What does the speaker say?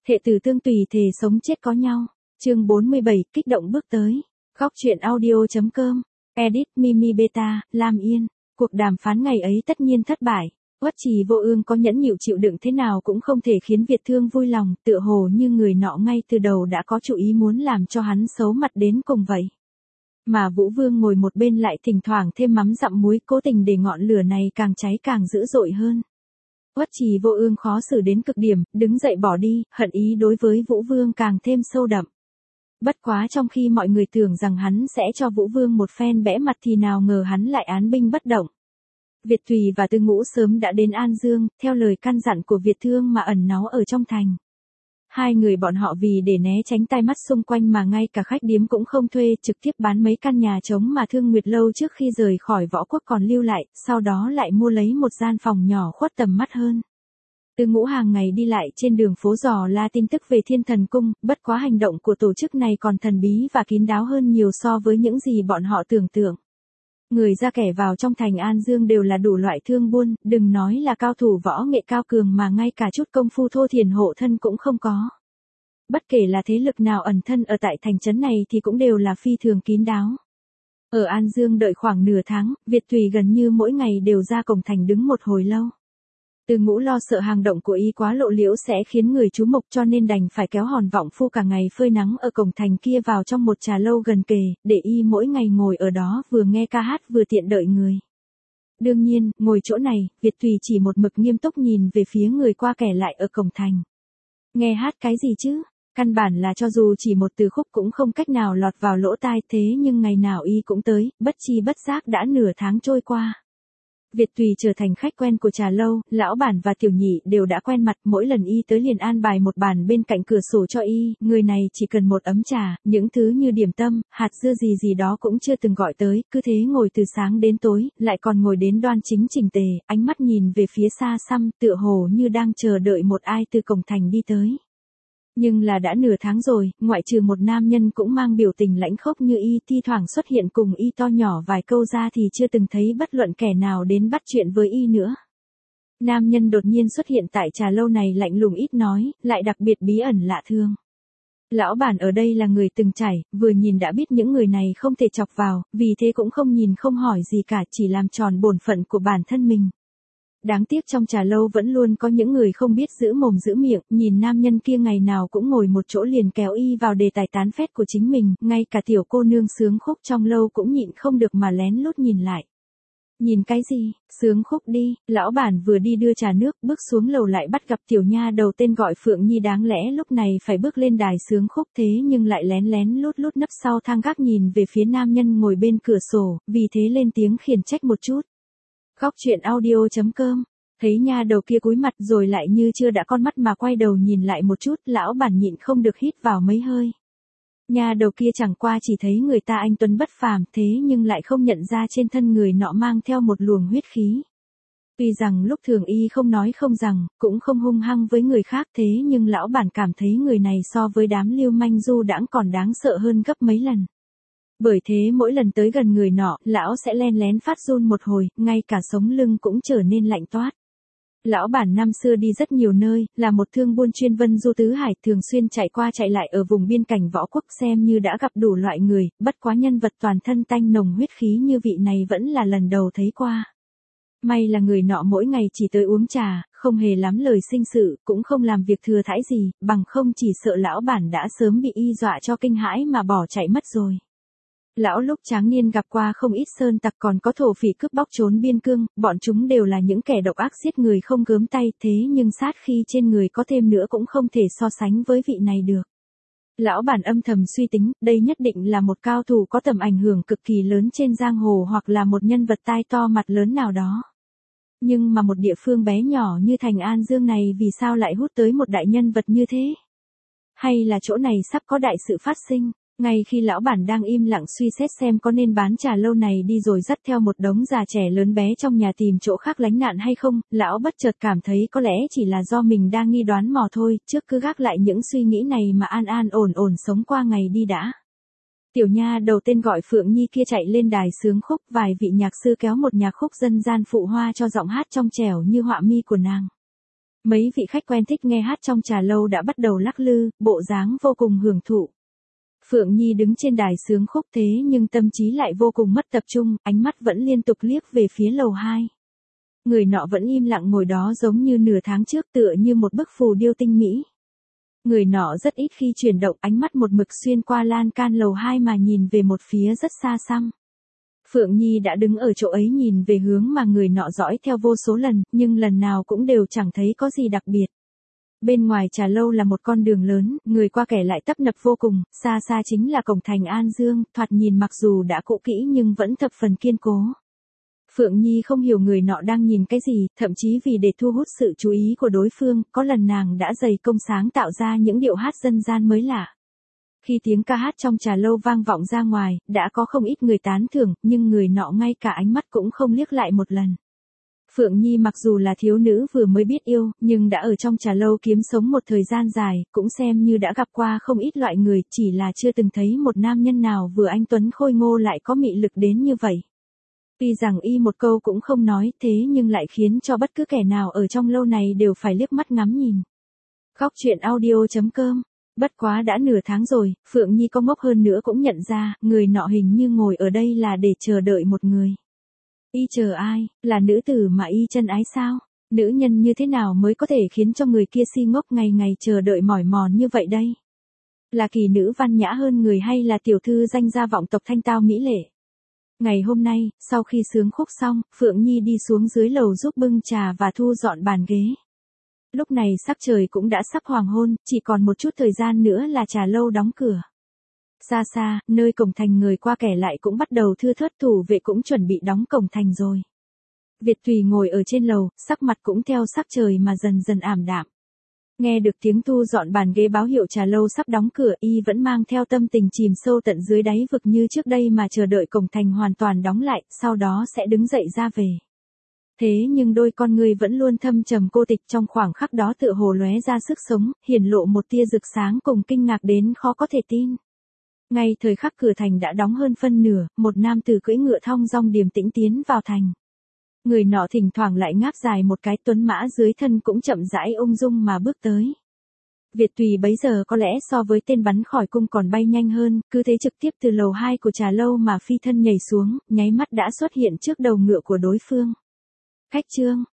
Thệ tử tương tùy thề sống chết có nhau. Chương 47, kích động bước tới. Góc truyện audio.com. Edit Mimi Beta, Lam Yên. Cuộc đàm phán ngày ấy tất nhiên thất bại. Uất Trì Vô Ương có nhẫn nhịu chịu đựng thế nào cũng không thể khiến Việt Thương vui lòng, tựa hồ như người nọ ngay từ đầu đã có chủ ý muốn làm cho hắn xấu mặt đến cùng vậy. Mà Vũ Vương ngồi một bên lại thỉnh thoảng thêm mắm dặm muối, cố tình để ngọn lửa này càng cháy càng dữ dội hơn. Uất Trì Vô Ương khó xử đến cực điểm, đứng dậy bỏ đi, hận ý đối với Vũ Vương càng thêm sâu đậm. Bất quá trong khi mọi người tưởng rằng hắn sẽ cho Vũ Vương một phen bẽ mặt thì nào ngờ hắn lại án binh bất động. Việt Tùy và Tư Ngũ sớm đã đến An Dương, theo lời căn dặn của Việt Thương mà ẩn náu ở trong thành. Hai người bọn họ vì để né tránh tai mắt xung quanh mà ngay cả khách điếm cũng không thuê, trực tiếp bán mấy căn nhà trống mà Thương Nguyệt Lâu trước khi rời khỏi Võ Quốc còn lưu lại, sau đó lại mua lấy một gian phòng nhỏ khuất tầm mắt hơn. Tư Ngũ hàng ngày đi lại trên đường phố dò la tin tức về Thiên Thần Cung, bất quá hành động của tổ chức này còn thần bí và kín đáo hơn nhiều so với những gì bọn họ tưởng tượng. Người ra kẻ vào trong thành An Dương đều là đủ loại thương buôn, đừng nói là cao thủ võ nghệ cao cường mà ngay cả chút công phu thô thiển hộ thân cũng không có. Bất kể là thế lực nào ẩn thân ở tại thành trấn này thì cũng đều là phi thường kín đáo. Ở An Dương đợi khoảng nửa tháng, Việt Tùy gần như mỗi ngày đều ra cổng thành đứng một hồi lâu. Tư Ngũ lo sợ hành động của y quá lộ liễu sẽ khiến người chú mục cho nên đành phải kéo Hòn Vọng Phu cả ngày phơi nắng ở cổng thành kia vào trong một trà lâu gần kề, để y mỗi ngày ngồi ở đó vừa nghe ca hát vừa tiện đợi người. Đương nhiên, ngồi chỗ này, Việt Tùy chỉ một mực nghiêm túc nhìn về phía người qua kẻ lại ở cổng thành. Nghe hát cái gì chứ? Căn bản là cho dù chỉ một từ khúc cũng không cách nào lọt vào lỗ tai, thế nhưng ngày nào y cũng tới, bất chi bất giác đã nửa tháng trôi qua. Việt Tùy trở thành khách quen của trà lâu, lão bản và tiểu nhị đều đã quen mặt, mỗi lần y tới liền an bài một bàn bên cạnh cửa sổ cho y, người này chỉ cần một ấm trà, những thứ như điểm tâm, hạt dưa gì gì đó cũng chưa từng gọi tới, cứ thế ngồi từ sáng đến tối, lại còn ngồi đến đoan chính chỉnh tề, ánh mắt nhìn về phía xa xăm, tựa hồ như đang chờ đợi một ai từ cổng thành đi tới. Nhưng là đã nửa tháng rồi, ngoại trừ một nam nhân cũng mang biểu tình lãnh khốc như y thi thoảng xuất hiện cùng y to nhỏ vài câu ra thì chưa từng thấy bất luận kẻ nào đến bắt chuyện với y nữa. Nam nhân đột nhiên xuất hiện tại trà lâu này lạnh lùng ít nói, lại đặc biệt bí ẩn lạ thương. Lão bản ở đây là người từng trải, vừa nhìn đã biết những người này không thể chọc vào, vì thế cũng không nhìn không hỏi gì cả, chỉ làm tròn bổn phận của bản thân mình. Đáng tiếc trong trà lâu vẫn luôn có những người không biết giữ mồm giữ miệng, nhìn nam nhân kia ngày nào cũng ngồi một chỗ liền kéo y vào đề tài tán phét của chính mình, ngay cả tiểu cô nương sướng khúc trong lâu cũng nhịn không được mà lén lút nhìn lại. Nhìn cái gì, sướng khúc đi, lão bản vừa đi đưa trà nước, bước xuống lầu lại bắt gặp tiểu nha đầu tên gọi Phượng Nhi đáng lẽ lúc này phải bước lên đài sướng khúc thế nhưng lại lén lén lút lút nấp sau thang gác nhìn về phía nam nhân ngồi bên cửa sổ, vì thế lên tiếng khiển trách một chút. Góc truyện audio.com. Thấy nha đầu kia cúi mặt rồi lại như chưa đã con mắt mà quay đầu nhìn lại một chút, lão bản nhịn không được hít vào mấy hơi. Nha đầu kia chẳng qua chỉ thấy người ta anh tuấn bất phàm thế nhưng lại không nhận ra trên thân người nọ mang theo một luồng huyết khí. Tuy rằng lúc thường y không nói không rằng, cũng không hung hăng với người khác thế nhưng lão bản cảm thấy người này so với đám lưu manh du đãng còn đáng sợ hơn gấp mấy lần. Bởi thế mỗi lần tới gần người nọ, lão sẽ len lén phát run một hồi, ngay cả sống lưng cũng trở nên lạnh toát. Lão bản năm xưa đi rất nhiều nơi, là một thương buôn chuyên vân du tứ hải, thường xuyên chạy qua chạy lại ở vùng biên cảnh Võ Quốc xem như đã gặp đủ loại người, bất quá nhân vật toàn thân tanh nồng huyết khí như vị này vẫn là lần đầu thấy qua. May là người nọ mỗi ngày chỉ tới uống trà, không hề lắm lời sinh sự, cũng không làm việc thừa thãi gì, bằng không chỉ sợ lão bản đã sớm bị y dọa cho kinh hãi mà bỏ chạy mất rồi. Lão lúc tráng niên gặp qua không ít sơn tặc còn có thổ phỉ cướp bóc trốn biên cương, bọn chúng đều là những kẻ độc ác giết người không gớm tay thế nhưng sát khi trên người có thêm nữa cũng không thể so sánh với vị này được. Lão bản âm thầm suy tính, đây nhất định là một cao thủ có tầm ảnh hưởng cực kỳ lớn trên giang hồ hoặc là một nhân vật tai to mặt lớn nào đó. Nhưng mà một địa phương bé nhỏ như thành An Dương này vì sao lại hút tới một đại nhân vật như thế? Hay là chỗ này sắp có đại sự phát sinh? Ngay khi lão bản đang im lặng suy xét xem có nên bán trà lâu này đi rồi dắt theo một đống già trẻ lớn bé trong nhà tìm chỗ khác lánh nạn hay không, lão bất chợt cảm thấy có lẽ chỉ là do mình đang nghi đoán mò thôi, trước cứ gác lại những suy nghĩ này mà an an ổn ổn sống qua ngày đi đã. Tiểu nha đầu tên gọi Phượng Nhi kia chạy lên đài sướng khúc, vài vị nhạc sư kéo một nhạc khúc dân gian phụ hoa cho giọng hát trong trẻo như họa mi của nàng. Mấy vị khách quen thích nghe hát trong trà lâu đã bắt đầu lắc lư, bộ dáng vô cùng hưởng thụ. Phượng Nhi đứng trên đài sướng khúc thế nhưng tâm trí lại vô cùng mất tập trung, ánh mắt vẫn liên tục liếc về phía lầu 2. Người nọ vẫn im lặng ngồi đó giống như nửa tháng trước, tựa như một bức phù điêu tinh mỹ. Người nọ rất ít khi chuyển động, ánh mắt một mực xuyên qua lan can lầu 2 mà nhìn về một phía rất xa xăm. Phượng Nhi đã đứng ở chỗ ấy nhìn về hướng mà người nọ dõi theo vô số lần, nhưng lần nào cũng đều chẳng thấy có gì đặc biệt. Bên ngoài trà lâu là một con đường lớn, người qua kẻ lại tấp nập vô cùng, xa xa chính là cổng thành An Dương, thoạt nhìn mặc dù đã cũ kỹ nhưng vẫn thập phần kiên cố. Phượng Nhi không hiểu người nọ đang nhìn cái gì, thậm chí vì để thu hút sự chú ý của đối phương, có lần nàng đã dày công sáng tạo ra những điệu hát dân gian mới lạ. Khi tiếng ca hát trong trà lâu vang vọng ra ngoài, đã có không ít người tán thưởng, nhưng người nọ ngay cả ánh mắt cũng không liếc lại một lần. Phượng Nhi mặc dù là thiếu nữ vừa mới biết yêu, nhưng đã ở trong trà lâu kiếm sống một thời gian dài, cũng xem như đã gặp qua không ít loại người, chỉ là chưa từng thấy một nam nhân nào vừa anh tuấn khôi ngô lại có mị lực đến như vậy. Tuy rằng y một câu cũng không nói, thế nhưng lại khiến cho bất cứ kẻ nào ở trong lâu này đều phải liếc mắt ngắm nhìn. Góc truyện audio.com. Bất quá đã nửa tháng rồi, Phượng Nhi có ngốc hơn nữa cũng nhận ra, người nọ hình như ngồi ở đây là để chờ đợi một người. Y chờ ai, là nữ tử mà y chân ái sao? Nữ nhân như thế nào mới có thể khiến cho người kia si ngốc ngày ngày chờ đợi mỏi mòn như vậy đây? Là kỳ nữ văn nhã hơn người hay là tiểu thư danh gia vọng tộc thanh tao mỹ lệ? Ngày hôm nay, sau khi sướng khúc xong, Phượng Nhi đi xuống dưới lầu giúp bưng trà và thu dọn bàn ghế. Lúc này sắc trời cũng đã sắp hoàng hôn, chỉ còn một chút thời gian nữa là trà lâu đóng cửa. Xa xa, nơi cổng thành người qua kẻ lại cũng bắt đầu thưa thớt, thủ vệ cũng chuẩn bị đóng cổng thành rồi. Việt Thùy ngồi ở trên lầu, sắc mặt cũng theo sắc trời mà dần dần ảm đạm. Nghe được tiếng thu dọn bàn ghế báo hiệu trà lâu sắp đóng cửa, y vẫn mang theo tâm tình chìm sâu tận dưới đáy vực như trước đây mà chờ đợi cổng thành hoàn toàn đóng lại, sau đó sẽ đứng dậy ra về. Thế nhưng đôi con người vẫn luôn thâm trầm cô tịch, trong khoảng khắc đó tựa hồ lóe ra sức sống, hiển lộ một tia rực sáng cùng kinh ngạc đến khó có thể tin. Ngay thời khắc cửa thành đã đóng hơn phân nửa, một nam tử cưỡi ngựa thong dong điềm tĩnh tiến vào thành. Người nọ thỉnh thoảng lại ngáp dài một cái, tuấn mã dưới thân cũng chậm rãi ung dung mà bước tới. Việt Tùy bấy giờ có lẽ so với tên bắn khỏi cung còn bay nhanh hơn, cứ thế trực tiếp từ lầu 2 của trà lâu mà phi thân nhảy xuống, nháy mắt đã xuất hiện trước đầu ngựa của đối phương. Khách trương,